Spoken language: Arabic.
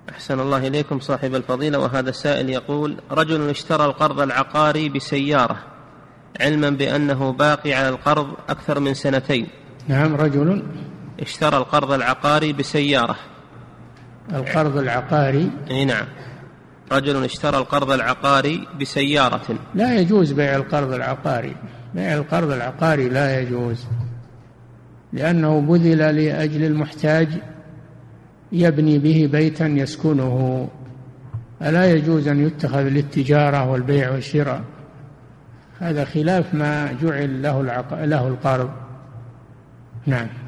أحسن الله إليكم صاحب الفضيلة. وهذا السائل يقول: رجل اشترى القرض العقاري بسيارة علما بأنه باقي على القرض أكثر من 2 سنين. نعم، رجل اشترى القرض العقاري بسيارة. القرض العقاري؟ نعم، رجل اشترى القرض العقاري بسيارة. لا يجوز بيع القرض العقاري. بيع القرض العقاري لا يجوز، لأنه بذل لأجل المحتاج يبني به بيتا يسكنه، ألا يجوز أن يتخذ للتجارة والبيع والشراء. هذا خلاف ما جعل له القرض. نعم.